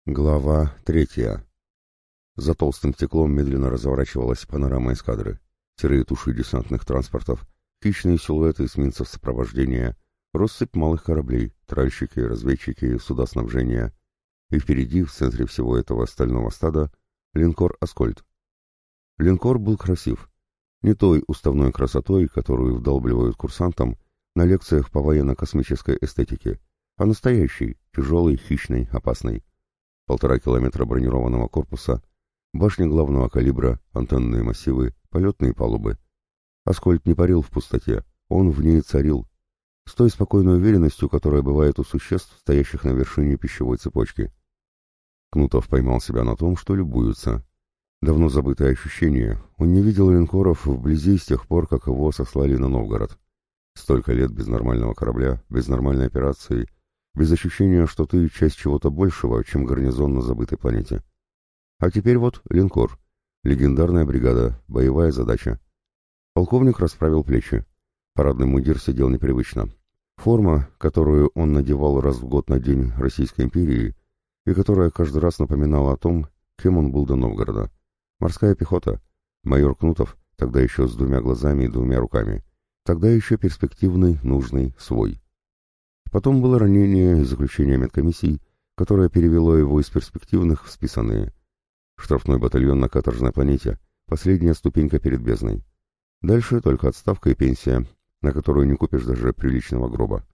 Глава 3. За толстым стеклом медленно разворачивалась панорама эскадры. Серые туши десантных транспортов, хищные силуэты эсминцев сопровождения, россыпь малых кораблей, тральщики, разведчики, суда снабжения. И впереди, в центре всего этого стального стада, линкор «Аскольд». Линкор был красив. Не той уставной красотой, которую вдалбливают курсантам на лекциях по военно-космической эстетике, а настоящий, тяжелый, хищный, опасный. 1,5 километра бронированного корпуса, башни главного калибра, антенные массивы, полетные палубы. Аскольд не парил в пустоте, он в ней царил, с той спокойной уверенностью, которая бывает у существ, стоящих на вершине пищевой цепочки. Кнутов поймал себя на том, что любуются. Давно забытое ощущение, он не видел линкоров вблизи с тех пор, как его сослали на Новгород. Столько лет без нормального корабля, без нормальной операции, без ощущения, что ты часть чего-то большего, чем гарнизон на забытой планете. А теперь вот линкор. Легендарная бригада, боевая задача. Полковник расправил плечи. Парадный мундир сидел непривычно. Форма, которую он надевал раз в год на День Российской империи, и которая каждый раз напоминала о том, кем он был до Новгорода. Морская пехота. Майор Кнутов, тогда еще с 2 глазами и 2 руками. Тогда еще перспективный, нужный, свой. Потом было ранение и заключение медкомиссий, которое перевело его из перспективных в списанные. Штрафной батальон на каторжной планете, последняя ступенька перед бездной. Дальше только отставка и пенсия, на которую не купишь даже приличного гроба.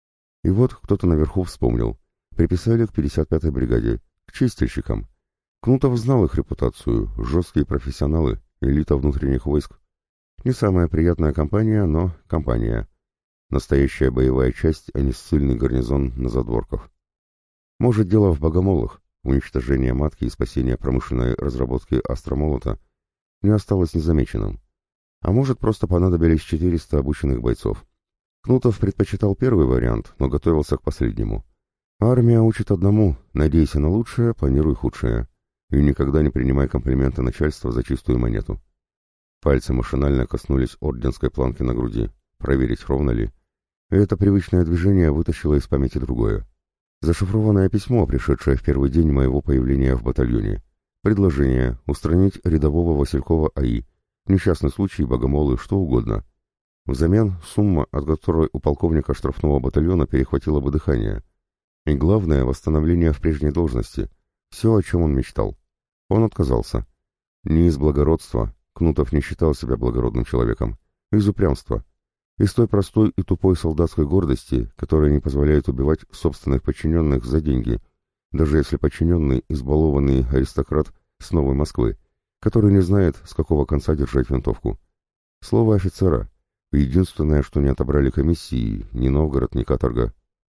И вот кто-то наверху вспомнил. Приписали к 55-й бригаде, к чистильщикам. Кнутов знал их репутацию, жесткие профессионалы, элита внутренних войск. Не самая приятная компания, но компания. Настоящая боевая часть, а не ссыльный гарнизон на задворках. Может, дело в богомолах, уничтожение матки и спасение промышленной разработки астромолота не осталось незамеченным. А может, просто понадобились 400 обученных бойцов. Кнутов предпочитал первый вариант, но готовился к последнему. Армия учит одному: надейся на лучшее, планируй худшее. И никогда не принимай комплименты начальства за чистую монету. Пальцы машинально коснулись орденской планки на груди. Проверить, ровно ли. И это привычное движение вытащило из памяти другое. Зашифрованное письмо, пришедшее в первый день моего появления в батальоне. Предложение устранить рядового Василькова АИ. Несчастный случай, богомолы, что угодно. Взамен сумма, от которой у полковника штрафного батальона перехватило бы дыхание. И главное, восстановление в прежней должности. Все, о чем он мечтал. Он отказался. Не из благородства. Кнутов не считал себя благородным человеком. Из упрямства. Из той простой и тупой солдатской гордости, которая не позволяет убивать собственных подчиненных за деньги, даже если подчиненный — избалованный аристократ с Новой Москвы, который не знает, с какого конца держать винтовку. Слово офицера — единственное, что не отобрали комиссии, ни Новгород, ни каторга.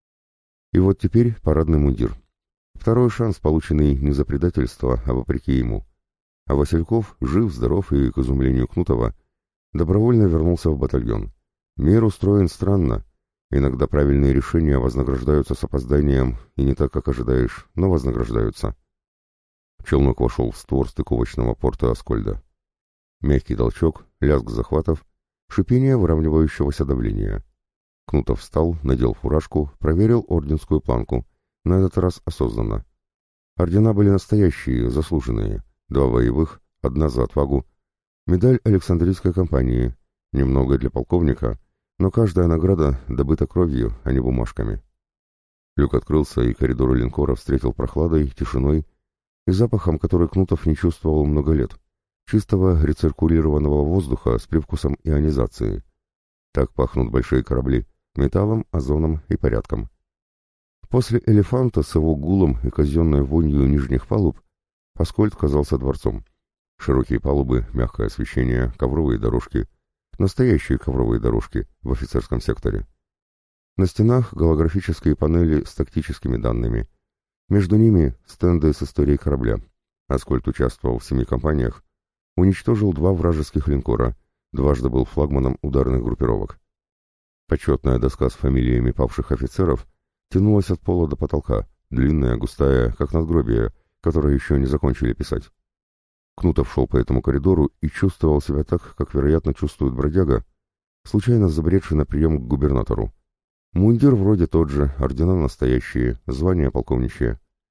И вот теперь парадный мундир. Второй шанс, полученный не за предательство, а вопреки ему. А Васильков, жив, здоров и, к изумлению Кнутова, добровольно вернулся в батальон. Мир устроен странно. Иногда правильные решения вознаграждаются с опозданием, и не так, как ожидаешь, но вознаграждаются. Челнок вошел в створ стыковочного порта Аскольда. Мягкий толчок, лязг захватов, шипение выравнивающегося давления. Кнутов встал, надел фуражку, проверил орденскую планку, на этот раз осознанно. Ордена были настоящие, заслуженные. 2 боевых, 1 за отвагу. Медаль Александрийской компании. Немного для полковника, но каждая награда добыта кровью, а не бумажками. Люк открылся, и коридор линкора встретил прохладой, тишиной и запахом, который Кнутов не чувствовал много лет. Чистого рециркулированного воздуха с привкусом ионизации. Так пахнут большие корабли, металлом, озоном и порядком. После «Элефанта» с его гулом и казенной вонью нижних палуб Аскольд казался дворцом. Широкие палубы, мягкое освещение, ковровые дорожки. Настоящие ковровые дорожки в офицерском секторе. На стенах голографические панели с тактическими данными. Между ними стенды с историей корабля. Аскольд участвовал в 7 кампаниях, уничтожил 2 вражеских линкора, дважды был флагманом ударных группировок. Почетная доска с фамилиями павших офицеров тянулась от пола до потолка, длинная, густая, как надгробие, которое еще не закончили писать. Кнутов шел по этому коридору и чувствовал себя так, как, вероятно, чувствует бродяга, случайно забредший на прием к губернатору. Мундир вроде тот же, ордена настоящие, звания полковничье.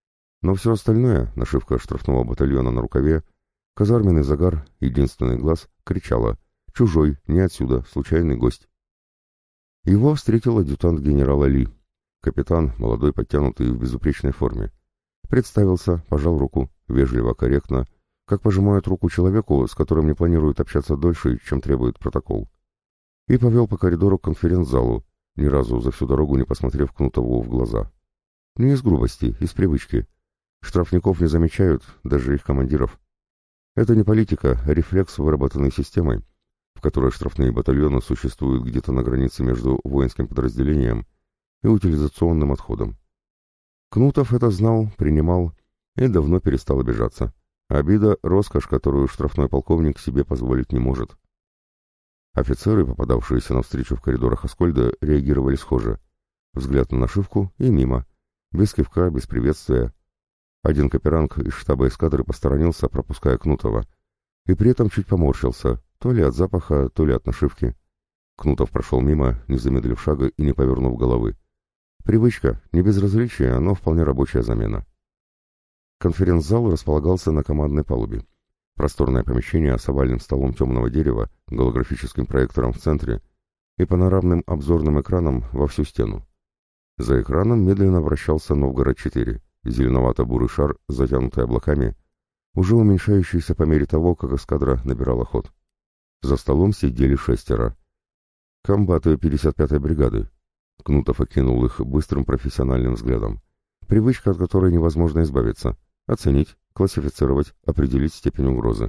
Но все остальное, нашивка штрафного батальона на рукаве, казарменный загар, единственный глаз, кричало: «Чужой, не отсюда, случайный гость». Его встретил адъютант генерала Ли, капитан, молодой, подтянутый, в безупречной форме. Представился, пожал руку, вежливо, корректно, как пожимают руку человеку, с которым не планируют общаться дольше, чем требует протокол. И повел по коридору к конференц-залу, ни разу за всю дорогу не посмотрев Кнутову в глаза. Не из грубости, из привычки. Штрафников не замечают, даже их командиров. Это не политика, а рефлекс, выработанный системой, в которой штрафные батальоны существуют где-то на границе между воинским подразделением и утилизационным отходом. Кнутов это знал, принимал и давно перестал обижаться. Обида — роскошь, которую штрафной полковник себе позволить не может. Офицеры, попадавшиеся навстречу в коридорах Аскольда, реагировали схоже. Взгляд на нашивку и мимо. Без кивка, без приветствия. Один каперанг из штаба эскадры посторонился, пропуская Кнутова, и при этом чуть поморщился, то ли от запаха, то ли от нашивки. Кнутов прошел мимо, не замедлив шага и не повернув головы. Привычка, не безразличие, но вполне рабочая замена. Конференц-зал располагался на командной палубе. Просторное помещение с овальным столом темного дерева, голографическим проектором в центре и панорамным обзорным экраном во всю стену. За экраном медленно вращался Новгород-4, зеленовато-бурый шар, затянутый облаками, уже уменьшающийся по мере того, как эскадра набирала ход. За столом сидели 6. Комбаты 55-й бригады. Кнутов окинул их быстрым профессиональным взглядом. Привычка, от которой невозможно избавиться. Оценить, классифицировать, определить степень угрозы.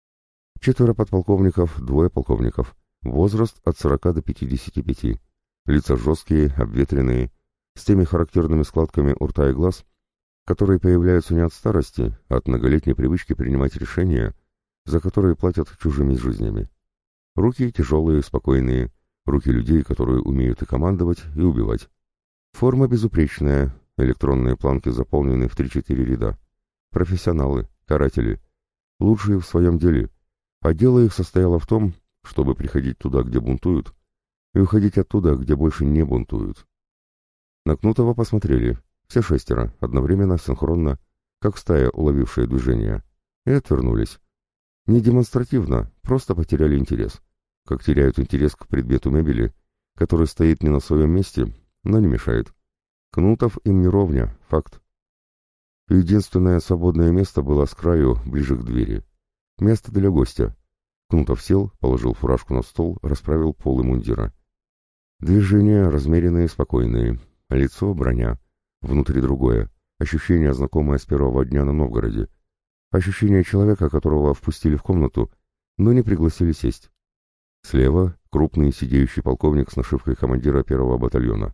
4 подполковников, 2 полковников. Возраст от 40 до 55. Лица жесткие, обветренные, с теми характерными складками у рта и глаз, которые появляются не от старости, а от многолетней привычки принимать решения, за которые платят чужими жизнями. Руки тяжелые, спокойные, руки людей, которые умеют и командовать, и убивать. Форма безупречная, электронные планки заполнены в 3-4 ряда. Профессионалы, каратели, лучшие в своем деле, а дело их состояло в том, чтобы приходить туда, где бунтуют, и уходить оттуда, где больше не бунтуют. На Кнутова посмотрели, все 6, одновременно, синхронно, как стая, уловившая движение, и отвернулись. Не демонстративно, просто потеряли интерес, как теряют интерес к предмету мебели, который стоит не на своем месте, но не мешает. Кнутов им не ровня, факт. Единственное свободное место было с краю, ближе к двери. Место для гостя. Кнутов сел, положил фуражку на стол, расправил полы мундира. Движения размеренные, спокойные. Лицо — броня. Внутри другое. Ощущение, знакомое с первого дня на Новгороде. Ощущение человека, которого впустили в комнату, но не пригласили сесть. Слева — крупный сидеющий полковник с нашивкой командира 1-го батальона.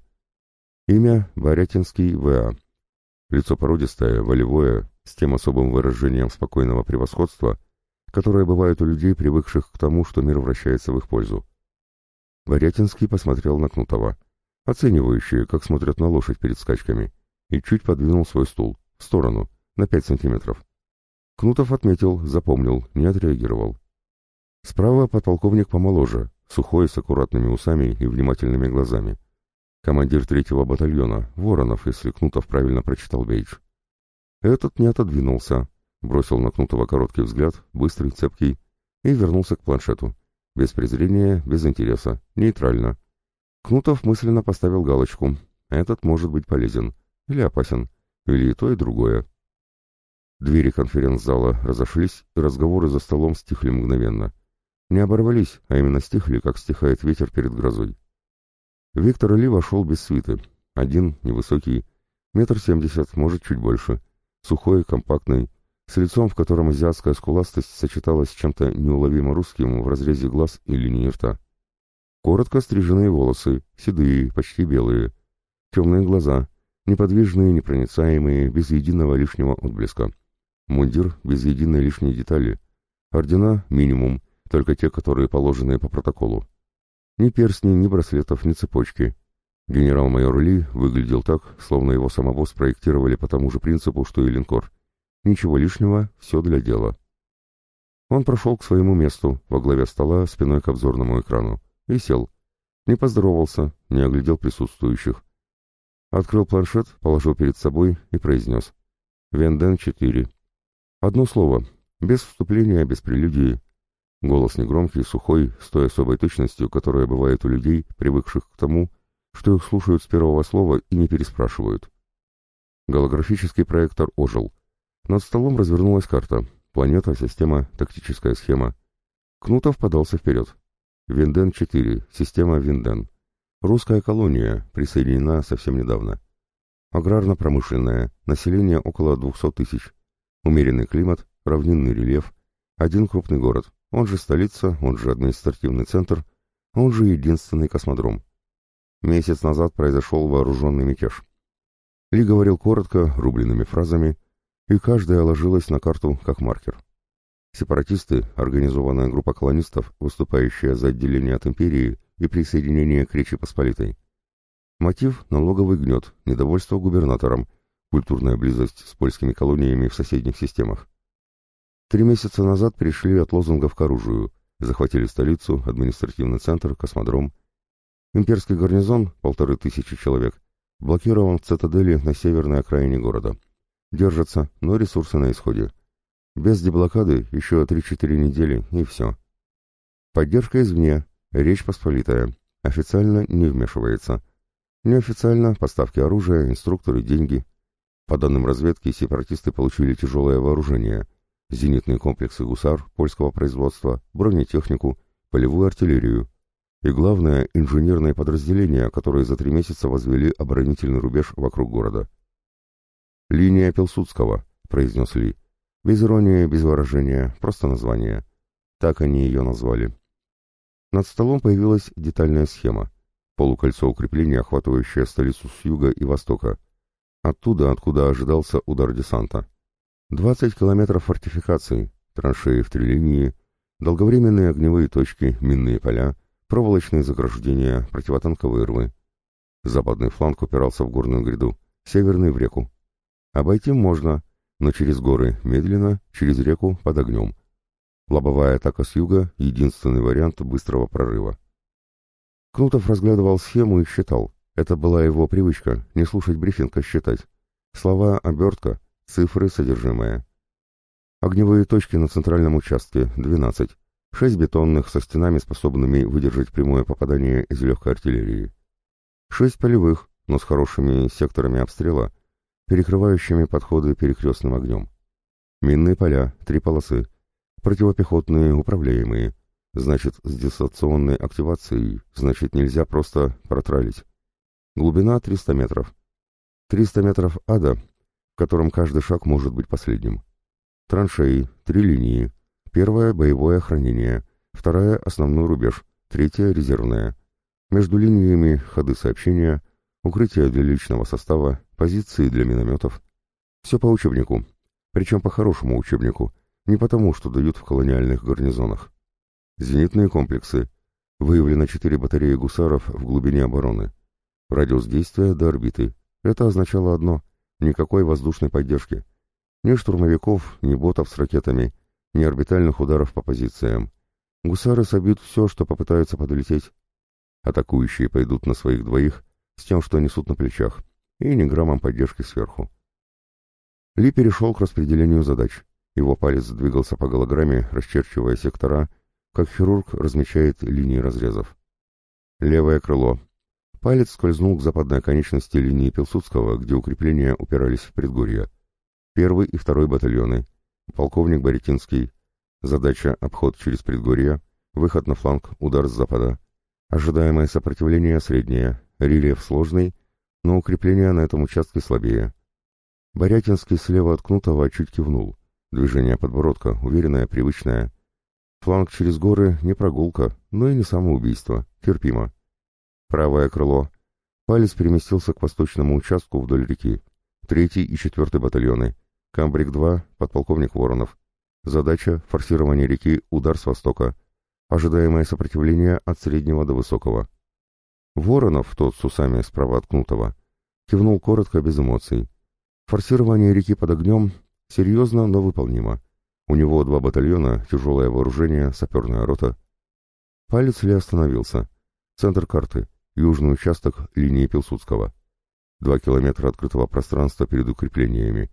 Имя — Борятинский В.А. Лицо породистое, волевое, с тем особым выражением спокойного превосходства, которое бывает у людей, привыкших к тому, что мир вращается в их пользу. Борятинский посмотрел на Кнутова, оценивающие, как смотрят на лошадь перед скачками, и чуть подвинул свой стул, в сторону, на 5 сантиметров. Кнутов отметил, запомнил, не отреагировал. Справа подполковник помоложе, сухой, с аккуратными усами и внимательными глазами. Командир 3-го батальона, Воронов, если Кнутов правильно прочитал бейдж. Этот не отодвинулся, бросил на Кнутова короткий взгляд, быстрый, цепкий, и вернулся к планшету. Без презрения, без интереса, нейтрально. Кнутов мысленно поставил галочку. Этот может быть полезен, или опасен, или и то, и другое. Двери конференц-зала разошлись, и разговоры за столом стихли мгновенно. Не оборвались, а именно стихли, как стихает ветер перед грозой. Виктор Ли вошел без свиты. Один, невысокий, 1,70 м, может, чуть больше. Сухой, компактный, с лицом, в котором азиатская скуластость сочеталась с чем-то неуловимо русским в разрезе глаз и линии рта. Коротко стриженные волосы, седые, почти белые. Темные глаза, неподвижные, непроницаемые, без единого лишнего отблеска. Мундир без единой лишней детали. Ордена — минимум, только те, которые положены по протоколу. Ни перстней, ни браслетов, ни цепочки. Генерал-майор Ли выглядел так, словно его самого спроектировали по тому же принципу, что и линкор. Ничего лишнего, все для дела. Он прошел к своему месту, во главе стола, спиной к обзорному экрану, и сел. Не поздоровался, не оглядел присутствующих. Открыл планшет, положил перед собой и произнес: Венден-4. Одно слово, без вступления, без прелюдии. Голос негромкий, сухой, с той особой точностью, которая бывает у людей, привыкших к тому, что их слушают с первого слова и не переспрашивают. Голографический проектор ожил. Над столом развернулась карта. Планета, система, тактическая схема. Кнутов подался вперед. Винден-4, система Винден. Русская колония, присоединена совсем недавно. Аграрно-промышленная, население около 200 тысяч. Умеренный климат, равнинный рельеф. Один крупный город, он же столица, он же административный центр, он же единственный космодром. Месяц назад произошел вооруженный мятеж. Ли говорил коротко, рубленными фразами, и каждая ложилась на карту как маркер. Сепаратисты, организованная группа колонистов, выступающая за отделение от империи и присоединение к Речи Посполитой. Мотив – налоговый гнет, недовольство губернатором, культурная близость с польскими колониями в соседних системах. 3 месяца назад пришли от лозунгов к оружию, захватили столицу, административный центр, космодром. Имперский гарнизон, 1500 человек, блокирован в цитадели на северной окраине города. Держатся, но ресурсы на исходе. Без деблокады еще 3-4 недели, и все. Поддержка извне, Речь Посполитая. Официально не вмешивается. Неофициально поставки оружия, инструкторы, деньги. По данным разведки, сепаратисты получили тяжелое вооружение. Зенитные комплексы «Гусар» польского производства, бронетехнику, полевую артиллерию. И главное, инженерные подразделения, которые за 3 месяца возвели оборонительный рубеж вокруг города. «Линия Пилсудского», — произнес Ли. Без иронии, без выражения, просто название. Так они ее назвали. Над столом появилась детальная схема. Полукольцо укрепления, охватывающее столицу с юга и востока. Оттуда, откуда ожидался удар десанта. 20 километров фортификаций, траншеи в 3 линии, долговременные огневые точки, минные поля, проволочные заграждения, противотанковые рвы. Западный фланг упирался в горную гряду, северный — в реку. Обойти можно, но через горы медленно, через реку под огнем. Лобовая атака с юга — единственный вариант быстрого прорыва. Кнутов разглядывал схему и считал. Это была его привычка, не слушать брифинг, а считать. Слова — обертка, цифры — содержимое. Огневые точки на центральном участке — 12. 6 бетонных со стенами, способными выдержать прямое попадание из легкой артиллерии. 6 полевых, но с хорошими секторами обстрела, перекрывающими подходы перекрестным огнем. Минные поля, 3 полосы, противопехотные, управляемые. Значит, с дистанционной активацией, значит, нельзя просто протралить. Глубина 300 метров. 300 метров ада, в котором каждый шаг может быть последним. Траншеи, 3 линии. Первая — боевое охранение, вторая — основной рубеж, третья — резервная. Между линиями — ходы сообщения, укрытия для личного состава, позиции для минометов. Все по учебнику, причем по хорошему учебнику, не потому, что дают в колониальных гарнизонах. Зенитные комплексы. Выявлено 4 батареи гусаров в глубине обороны. Радиус действия до орбиты. Это означало одно — никакой воздушной поддержки. Ни штурмовиков, ни ботов с ракетами, ни орбитальных ударов по позициям. Гусары собьют все, что попытаются подлететь. Атакующие пойдут на своих двоих с тем, что несут на плечах, и ни граммом поддержки сверху. Ли перешел к распределению задач. Его палец двигался по голограмме, расчерчивая сектора, как хирург размечает линии разрезов. Левое крыло. Палец скользнул к западной оконечности линии Пилсудского, где укрепления упирались в предгорье. 1-й и 2-й батальоны. Полковник Боретинский. Задача — обход через предгорье, выход на фланг, удар с запада. Ожидаемое сопротивление среднее, рельеф сложный, но укрепления на этом участке слабее. Борятинский слева от Кнутова чуть кивнул. Движение подбородка, уверенное, привычное. Фланг через горы — не прогулка, но и не самоубийство, терпимо. Правое крыло. Палец переместился к восточному участку вдоль реки. 3-й и 4-й батальоны. Камбрик-2, подполковник Воронов. Задача — форсирование реки, удар с востока. Ожидаемое сопротивление от среднего до высокого. Воронов, тот с усами справа от Кнутова, кивнул коротко, без эмоций. Форсирование реки под огнем серьезно, но выполнимо. У него 2 батальона, тяжелое вооружение, саперная рота. Палец Ли остановился. Центр карты. Южный участок линии Пилсудского. 2 километра открытого пространства перед укреплениями.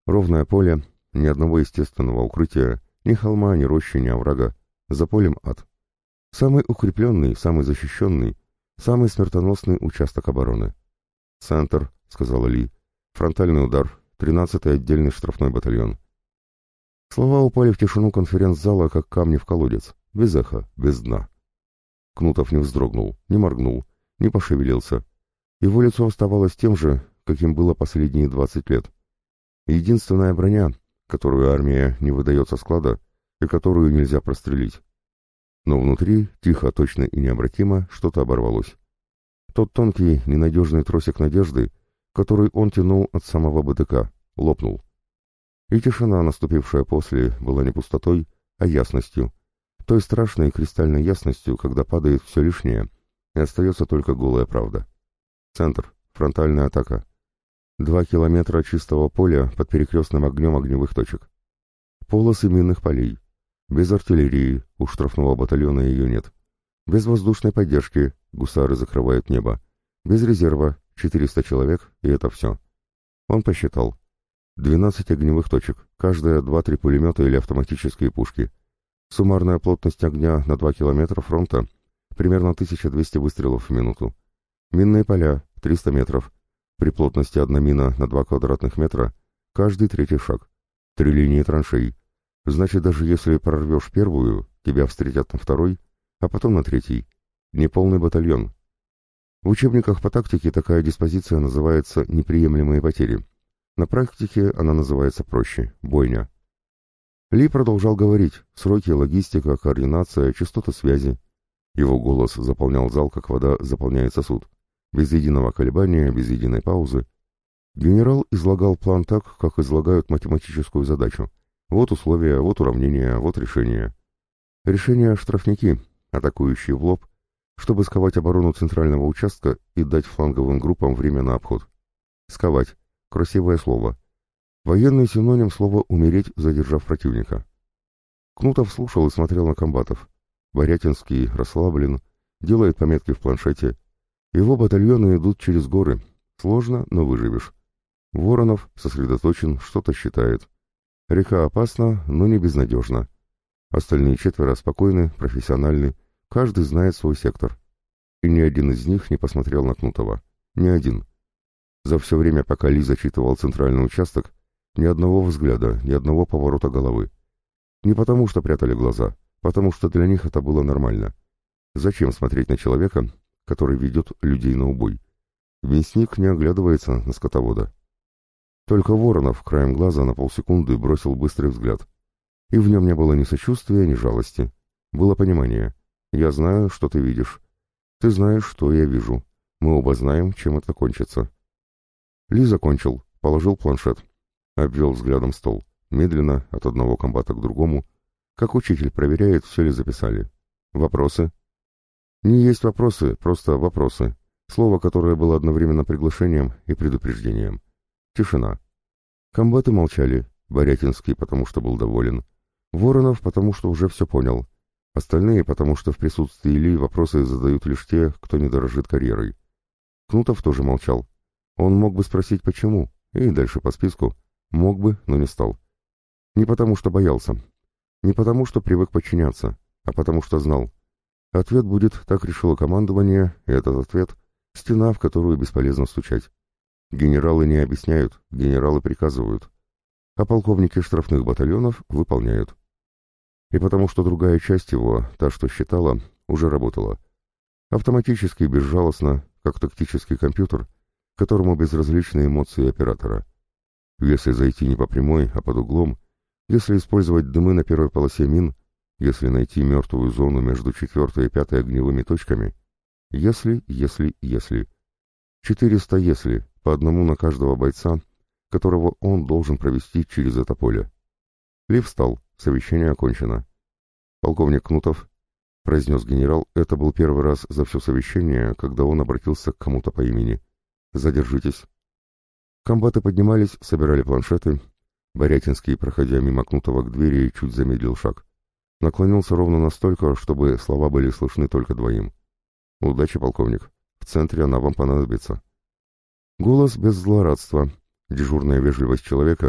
Ровное поле, ни одного естественного укрытия, ни холма, ни рощи, ни оврага. За полем ад. Самый укрепленный, самый защищенный, самый смертоносный участок обороны. «Центр», — сказала Ли. «Фронтальный удар. 13-й отдельный штрафной батальон». Слова упали в тишину конференц-зала, как камни в колодец. Без эха, без дна. Кнутов не вздрогнул, не моргнул, не пошевелился. Его лицо оставалось тем же, каким было последние 20 лет. Единственная броня, которую армия не выдает со склада и которую нельзя прострелить. Но внутри, тихо, точно и необратимо, что-то оборвалось. Тот тонкий, ненадежный тросик надежды, который он тянул от самого БТК, лопнул. И тишина, наступившая после, была не пустотой, а ясностью, той страшной кристальной ясностью, когда падает все лишнее, и остается только голая правда. Центр, фронтальная атака. 2 километра чистого поля под перекрестным огнем огневых точек. Полосы минных полей. Без артиллерии, у штрафного батальона ее нет. Без воздушной поддержки, гусары закрывают небо. Без резерва, 400 человек, и это все. Он посчитал. 12 огневых точек, каждая 2-3 пулемета или автоматические пушки. Суммарная плотность огня на 2 километра фронта примерно 1200 выстрелов в минуту. Минные поля 300 метров. При плотности 1 мина на 2 квадратных метра каждый 3-й шаг. 3 линии траншей. Значит, даже если прорвешь первую, тебя встретят на 2-й, а потом на 3-й. Неполный батальон. В учебниках по тактике такая диспозиция называется «неприемлемые потери». На практике она называется проще – бойня. Ли продолжал говорить: сроки, логистика, координация, частоты связи. Его голос заполнял зал, как вода заполняет сосуд. Без единого колебания, без единой паузы. Генерал излагал план так, как излагают математическую задачу. Вот условия, вот уравнения, вот решения. Решения штрафники, атакующие в лоб, чтобы сковать оборону центрального участка и дать фланговым группам время на обход. Сковать. Красивое слово. Военный синоним слова «умереть», задержав противника. Кнутов слушал и смотрел на комбатов. Борятинский расслаблен, делает пометки в планшете. Его батальоны идут через горы. Сложно, но выживешь. Воронов сосредоточен, что-то считает. Река опасна, но не безнадежна. Остальные 4 спокойны, профессиональны. Каждый знает свой сектор. И ни один из них не посмотрел на Кнутова. Ни один. За все время, пока Ли зачитывал центральный участок, ни одного взгляда, ни одного поворота головы. Не потому, что прятали глаза, потому что для них это было нормально. Зачем смотреть на человека, который ведет людей на убой? Мясник не оглядывается на скотовода. Только Воронов краем глаза на полсекунды бросил быстрый взгляд. И в нем не было ни сочувствия, ни жалости. Было понимание. Я знаю, что ты видишь. Ты знаешь, что я вижу. Мы оба знаем, чем это кончится. Ли закончил, положил планшет. Обвел взглядом стол. Медленно, от одного комбата к другому. Как учитель проверяет, все ли записали. Вопросы? Не есть вопросы, просто вопросы. Слово, которое было одновременно приглашением и предупреждением. Тишина. Комбаты молчали. Борятинский, потому что был доволен. Воронов, потому что уже все понял. Остальные, потому что в присутствии Ли вопросы задают лишь те, кто не дорожит карьерой. Кнутов тоже молчал. Он мог бы спросить «почему?» и дальше по списку. Мог бы, но не стал. Не потому что боялся. Не потому что привык подчиняться, а потому что знал. Ответ будет «так решило командование», и этот ответ — стена, в которую бесполезно стучать. Генералы не объясняют, генералы приказывают. А полковники штрафных батальонов выполняют. И потому что другая часть его, та, что считала, уже работала. Автоматически, безжалостно, как тактический компьютер, которому безразличны эмоции оператора. Если зайти не по прямой, а под углом, если использовать дымы на первой полосе мин, если найти мертвую зону между 4-й и 5-й огневыми точками, если. 400 «если», по одному на каждого бойца, которого он должен провести через это поле. Ли встал, совещание окончено. «Полковник Кнутов», — произнес генерал, это был первый раз за все совещание, когда он обратился к кому-то по имени. «Задержитесь». Комбаты поднимались, собирали планшеты. Борятинский, проходя мимо Кнутова к двери, чуть замедлил шаг. Наклонился ровно настолько, чтобы слова были слышны только двоим. «Удачи, полковник. В центре она вам понадобится». Голос без злорадства, дежурная вежливость человека,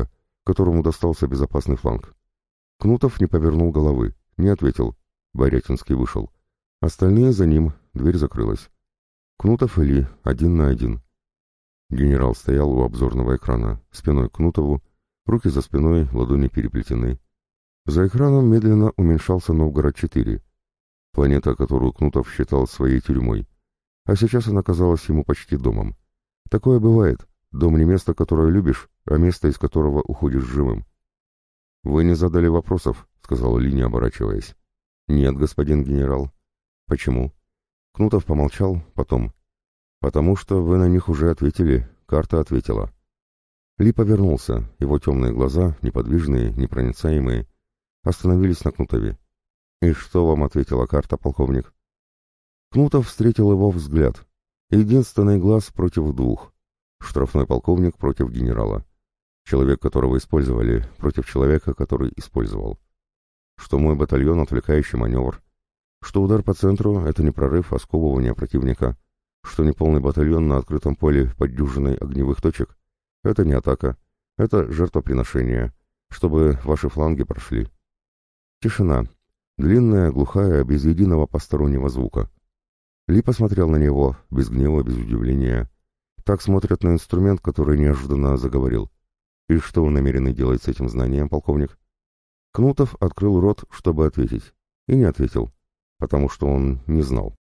которому достался безопасный фланг. Кнутов не повернул головы, не ответил. Борятинский вышел. Остальные за ним, дверь закрылась. Кнутов и Ли, 1 на 1. Генерал стоял у обзорного экрана, спиной к Кнутову, руки за спиной, ладони переплетены. За экраном медленно уменьшался Новгород-4, планета, которую Кнутов считал своей тюрьмой. А сейчас она казалась ему почти домом. Такое бывает. Дом не место, которое любишь, а место, из которого уходишь живым. «Вы не задали вопросов», — сказал Ли, не оборачиваясь. «Нет, господин генерал». «Почему?» Кнутов помолчал, потом. «Потому что вы на них уже ответили, карта ответила». Ли повернулся, его темные глаза, неподвижные, непроницаемые, остановились на Кнутове. «И что вам ответила карта, полковник?» Кнутов встретил его взгляд. Единственный глаз против двух. Штрафной полковник против генерала. Человек, которого использовали, против человека, который использовал. Что мой батальон — отвлекающий маневр. Что удар по центру — это не прорыв, а сковывание противника. Что неполный батальон на открытом поле под дюжиной огневых точек — это не атака, это жертвоприношение, чтобы ваши фланги прошли. Тишина. Длинная, глухая, без единого постороннего звука. Ли посмотрел на него, без гнева, без удивления. Так смотрят на инструмент, который неожиданно заговорил. «И что вы намерены делать с этим знанием, полковник?» Кнутов открыл рот, чтобы ответить, и не ответил, потому что он не знал.